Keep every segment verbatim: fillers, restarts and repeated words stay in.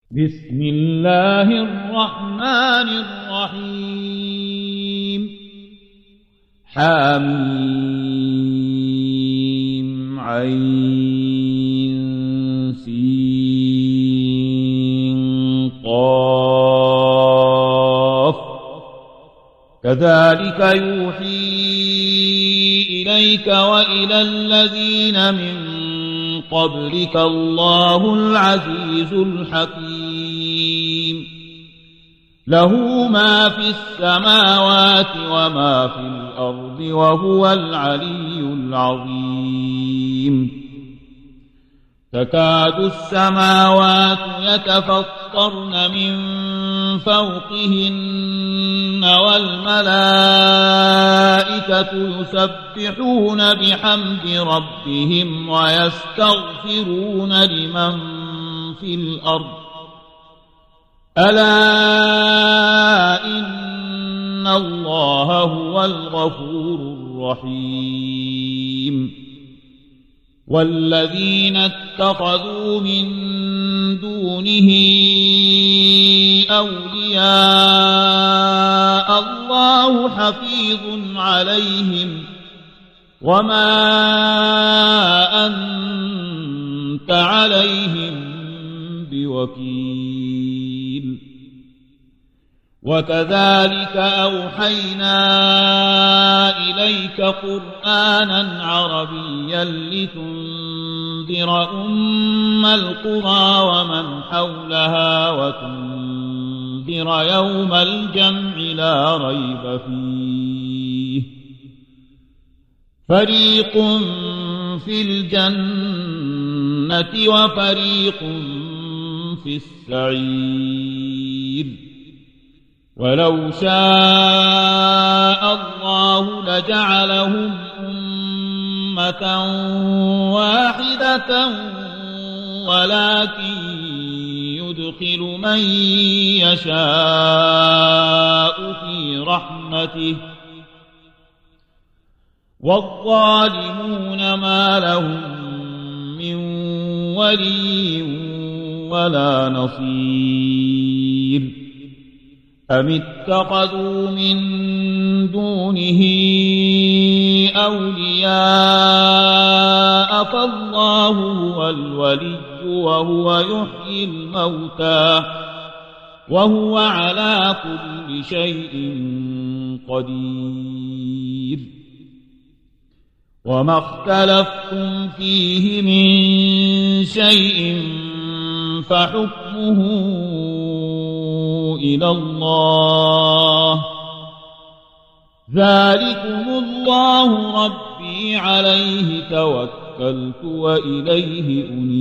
بسم الله الرحمن الرحيم حميم عين سين قاف كذلك يوحي إليك وإلى الذين من قبلك الله العزيز الحكيم له ما في السماوات وما في الأرض وهو العلي العظيم تكاد السماوات يتفطرن من فوقهن والملائكة يسبحون بحمد ربهم ويستغفرون لمن في الأرض ألا إن الله هو الغفور الرحيم والذين اتخذوا من دونه أولياء الله حفيظ عليهم وما أنت عليهم بوكيل وكذلك أوحينا إليك قرآنا عربيا لتنذر أم القرى ومن حولها وتنذر يوم الجمع لا ريب فيه فريق في الجنة وفريق في السعير ولو شاء الله لجعلهم أمة واحدة ولكن يدخل من يشاء في رحمته والظالمون ما لهم من ولي ولا نصير أم اتخذوا من دونه أولياء فالله هو الولي وهو يحيي الموتى وهو على كل شيء قدير وما اختلفتم فيه من شيء فحكمه إلى الله ذلكم الله ربي عليه توكلت وإليه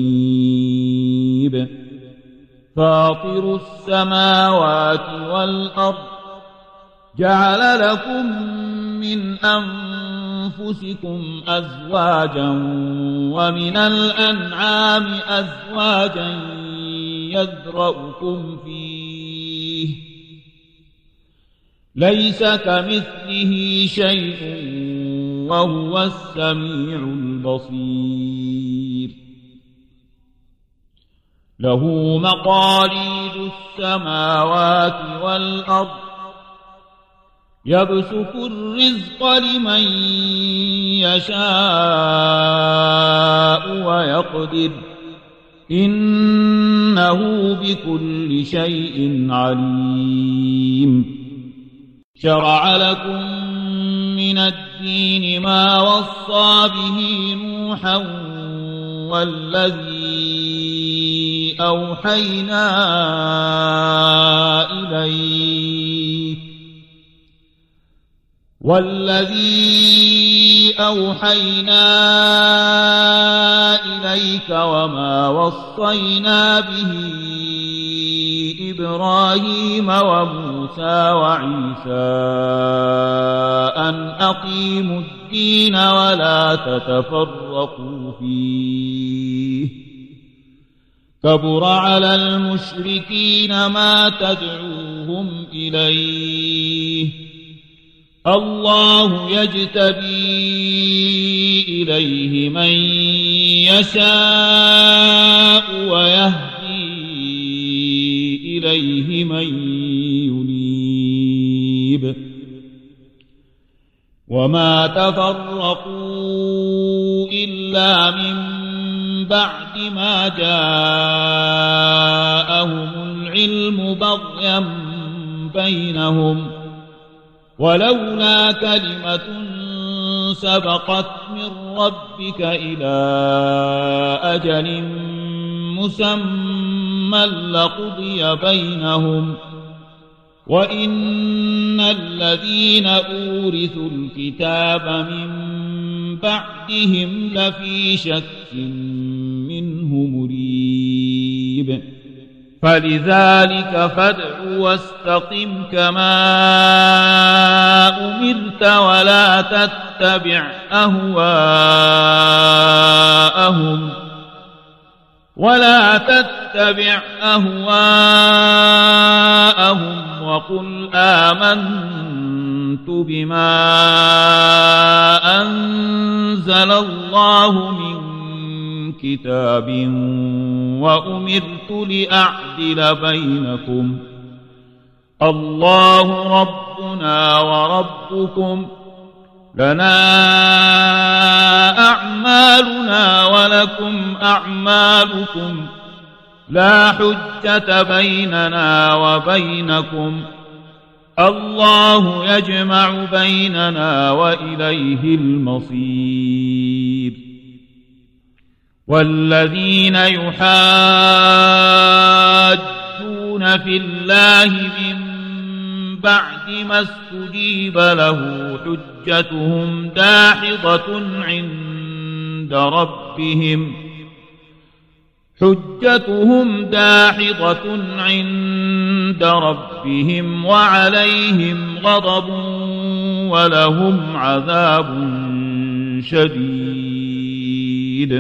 أنيب فاطر السماوات والأرض جعل لكم من أنفسكم أزواجا ومن الأنعام أزواجا يذرأكم فيه ليس كمثله شيء وهو السميع البصير له مقاليد السماوات والأرض يبسط الرزق لمن يشاء ويقدر إنه بكل شيء عليم شرع لكم من الدين ما وصى به نوحا والذي أوحينا إليك والذي أوحينا إليك وما وصينا به إبراهيم وموسى وعيسى أن أقيموا الدين ولا تتفرقوا فيه كبر على المشركين ما تدعوهم إليه الله يجتبي إليه من يشاء ويهدي إليه من ينيب وما تفرقوا إلا من بعد ما جاءهم العلم بغيا بينهم ولولا كلمة سبقت من ربك إلى أجل مسمى لقضي بينهم وإن الذين أورثوا الكتاب من بعدهم لفي شك منه مريب فلذلك فادع واستقم كما أمرت ولا تتبع أهواءهم ولا تتبع أهواءهم وقل آمنت بما أنزل الله من كتاب وأمرت لأعدل بينكم الله ربنا وربكم لنا أعمالنا ولكم أعمالكم لا حجة بيننا وبينكم الله يجمع بيننا وإليه المصير والذين يحاجون في الله من بعد ما استجيب له حجتهم داحضة عند ربهم حجتهم داحضة عند ربهم وعليهم غضب ولهم عذاب شديد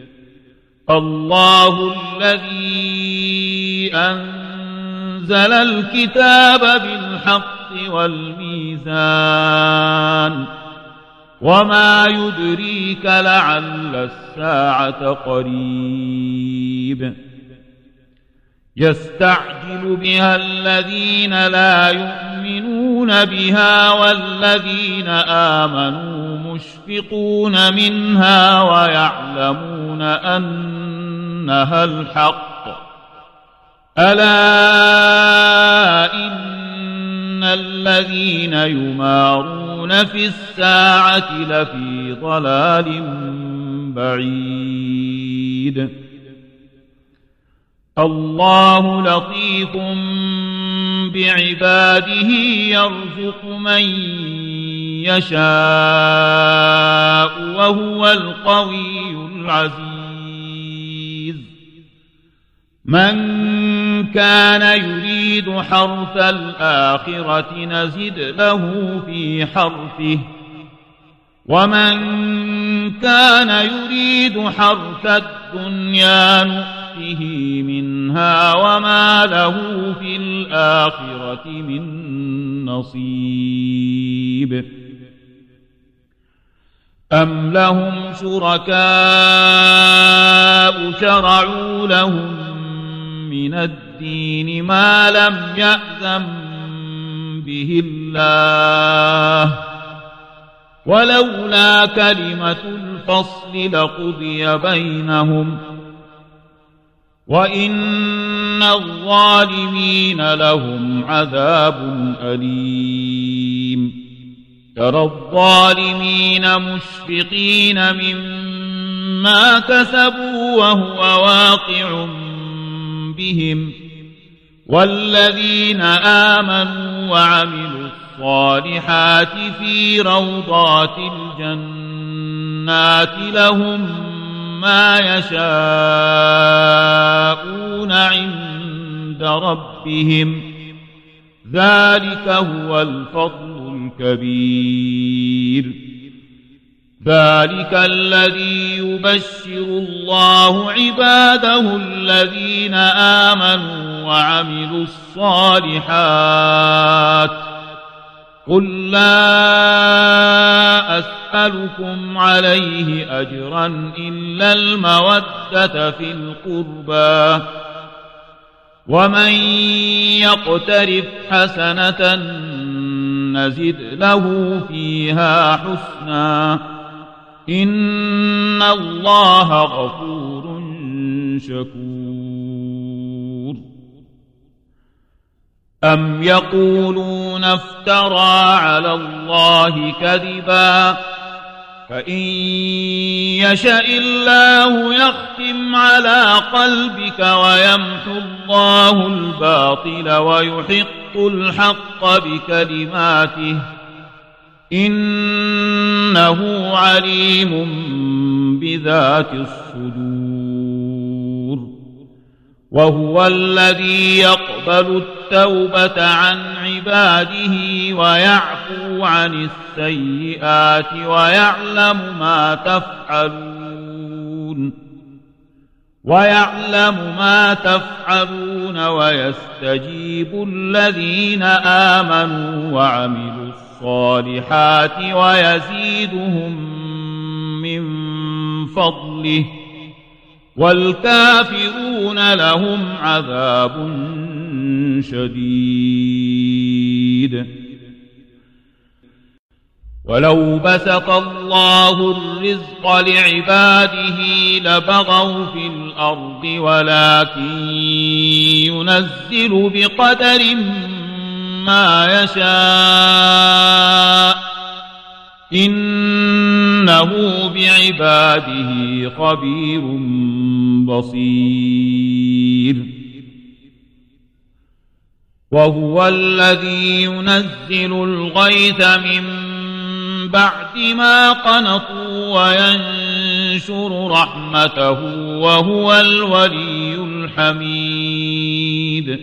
الله الذي أنزل الكتاب بالحق والميزان وما يدريك لعل الساعة قريب يستعجل بها الذين لا يؤمنون بها والذين آمنوا مشفقون منها ويعلمون أنها الحق ألا إن الذين يمارون في الساعة لفي ضلال بعيد الله لطيف بعباده يرزق من يشاء وهو القوي العزيز من كان يريد حرث الآخرة نزد له في حرثه ومن كان يريد حرث الدنيا نؤته منها وما له في الآخرة من نصيب أم لهم شركاء شرعوا لهم من الدين ما لم يأذن به الله ولولا كلمة الفصل لقضي بينهم وإن الظالمين لهم عذاب أليم ترى الظالمين مشفقين مما كسبوا وهو واقع بهم والذين آمنوا وعملوا الصالحات في روضات الجنات لهم ما يشاءون عند ربهم ذلك هو الفضل الكبير ذلك الذي يبشر الله عباده الذين آمنوا وعملوا الصالحات قل لا أسألكم عليه أجرا إلا المودة في القربى ومن يقترف حسنة نزد له فيها حسنا إن الله غفور شكور. أم يقولون افترى على الله كذبا فإن يشاء الله يختم على قلبك ويمحو الله الباطل ويحق الحق بكلماته إنه عليم بذات الصدور. وهو الذي يقبل التوبة عن عباده ويعفو عن السيئات ويعلم ما تفعلون ويعلم ما تفعلون ويستجيب الذين آمنوا وعملوا الصالحات ويزيدهم من فضله والكافرون لهم عذاب شديد. ولو بسط الله الرزق لعباده لبغوا في الأرض ولكن ينزل بقدر ما يشاء إنه بعباده خبير بصير. وهو الذي ينزل الغيث من بعد ما قنطوا وينشر رحمته وهو الولي الحميد.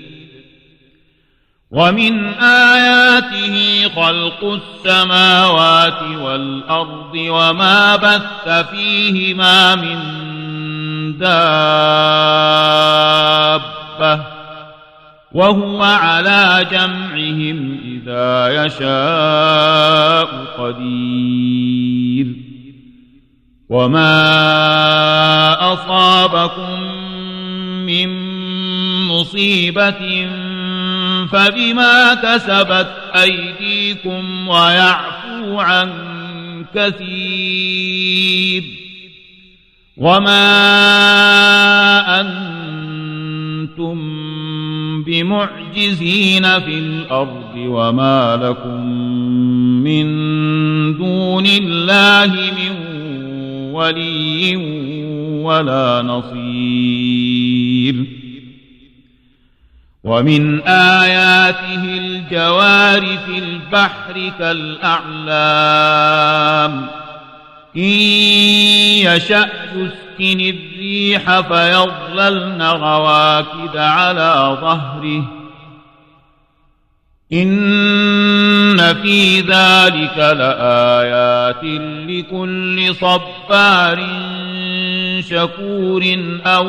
ومن آياته خلق السماوات والأرض وما بث فيهما من دابة وهو على جمعهم إذا يشاء قدير. وما أصابكم من مصيبة فبما كسبت أيديكم ويعفو عن كثير. وما أنتم بمعجزين في الأرض وما لكم من دون الله من ولي ولا نصير. ومن آياته الجوار في البحر كالأعلام إن يشأ يسكن الريح فيظللن رواكد على ظهره إن في ذلك لآيات لكل صبار شكور أو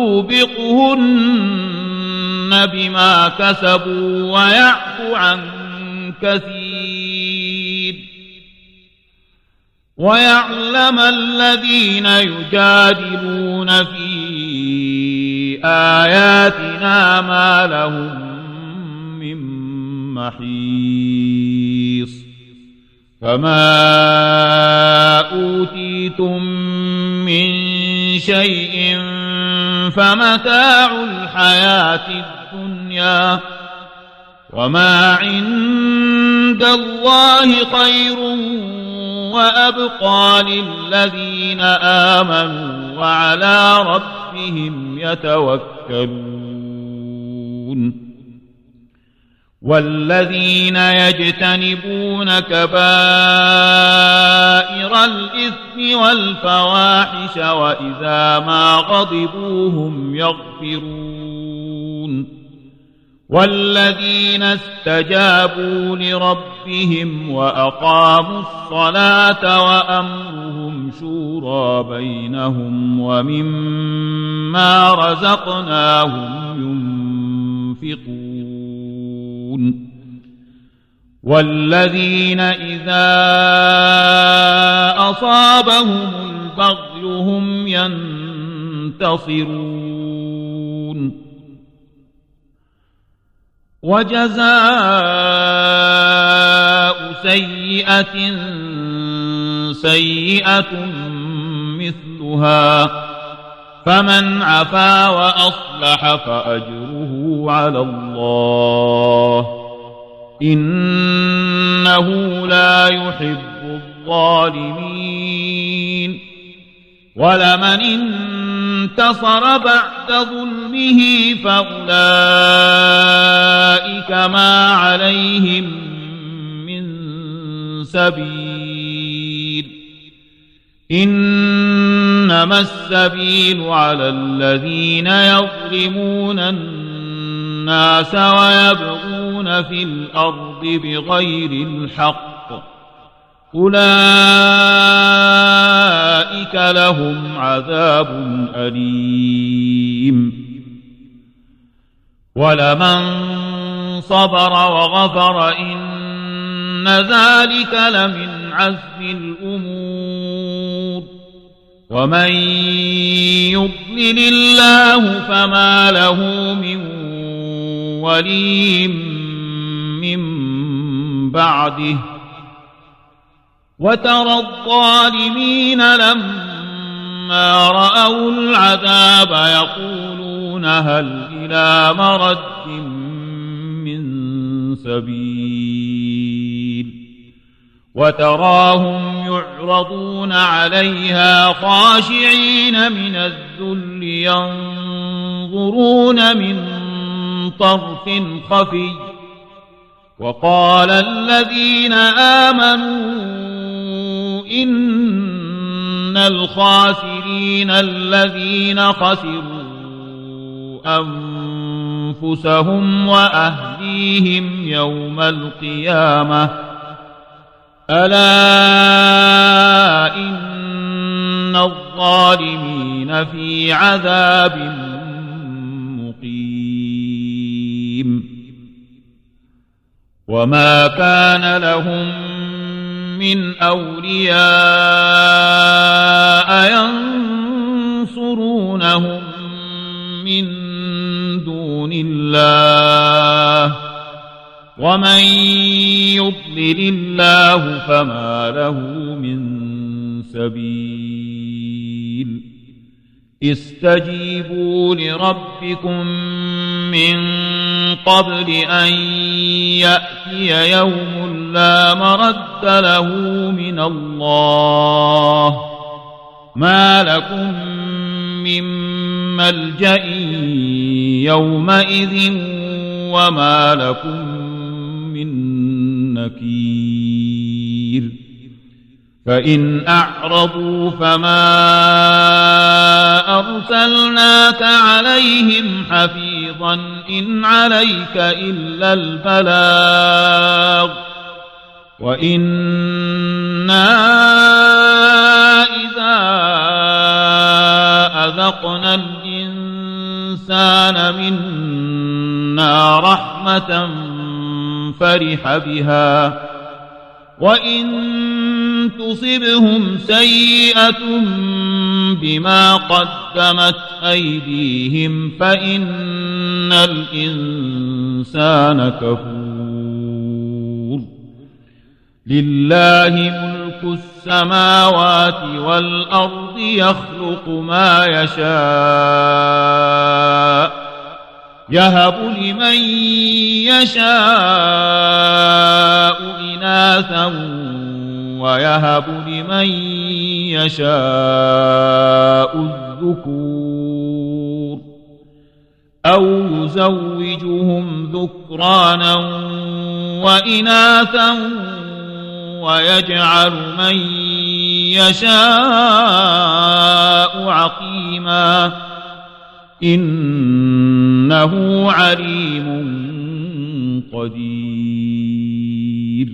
يوبقهن بما كسبوا ويعفو عن كثير. ويعلم الذين يجادلون في آياتنا ما لهم من محيص. فما أوتيتم من شيء فمتاع الحياة الدنيا وما عند الله خير وأبقى للذين آمنوا وعلى ربهم يتوكلون. والذين يجتنبون كبائر الإثم والفواحش وإذا ما غضبوا هم يغفرون. والذين استجابوا لربهم وأقاموا الصلاة وأمرهم شورى بينهم ومما رزقناهم ينفقون. والذين إذا أصابهم البغي هم ينتصرون. وجزاء سيئة سيئة مثلها فمن عفا وأصلح فأجره على الله إنه لا يحب الظالمين ولمن انتصر بعد ظلمه فأولئك ما عليهم من سبيل إنما السبيل على الذين يظلمون الناس ويبغون في الأرض بغير الحق أولئك لهم عذاب أليم ولمن صبر وغفر إن ذلك لمن عزم الأمور ومن يضلل الله فما له من ولي من بعده وترى الظالمين لما رأوا العذاب يقولون هل إلى مرد من سبيل وتراهم يعرضون عليها خاشعين من الذل ينظرون من طرف خفي وقال الذين آمنوا إن الخاسرين الذين خسروا أنفسهم وأهليهم يوم القيامة ألا إن الظالمين في عذاب مقيم وما كان لهم من أولياء ينصرونهم من دون الله ومن يضلل الله فما له من سبيل استجيبوا لربكم من قبل أن يأتي يوم لا مرد له من الله ما لكم من ملجأ يومئذ وما لكم من نكير فإن أعرضوا فما أرسلناك عليهم حفيظا إن عليك إلا البلاغ وإنا إذا أذقنا الإنسان منا رحمة فرح بها وإن تصبهم سيئة بما قدمت أيديهم فإن الإنسان كفور لله ملك السماوات والأرض يخلق ما يشاء يهب لمن يشاء إناثا ويهب لمن يشاء الذكور أو يزوجهم ذكرانا وإناثا ويجعل من يشاء عقيما إنه عليم قدير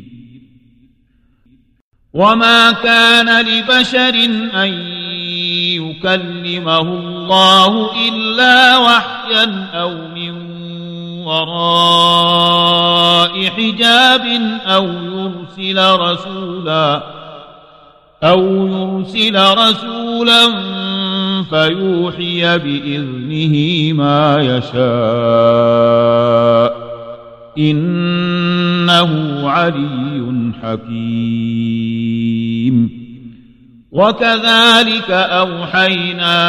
وما كان لبشر أن يكلمه الله إلا وحيا أو من وراء حجاب أو يرسل رسولا أو يرسل رسولا فيوحي بإذنه ما يشاء إنه علي حكيم. وكذلك أوحينا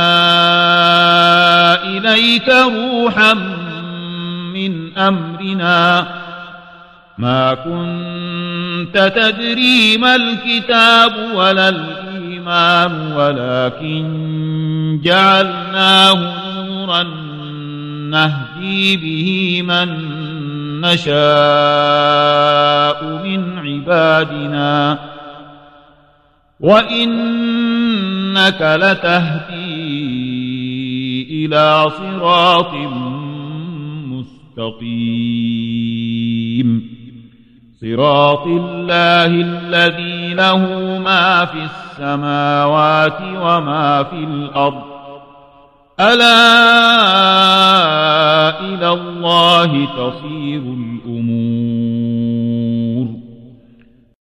إليك روحا من أمرنا ما كنت تدري ما الكتاب ولا الإيمان ولكن جعلناه نورا نهدي به من نشاء من عبادنا وإنك لتهدي إلى صراط مستقيم صراط الله الذي له ما في السماوات وما في الأرض ألا إلى الله تصير الأمور.